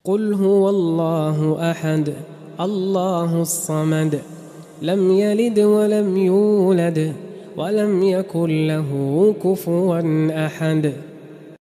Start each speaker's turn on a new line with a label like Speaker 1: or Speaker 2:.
Speaker 1: قل هو الله أحد الله الصمد لم يلد ولم يولد ولم يكن له كفوا أحد.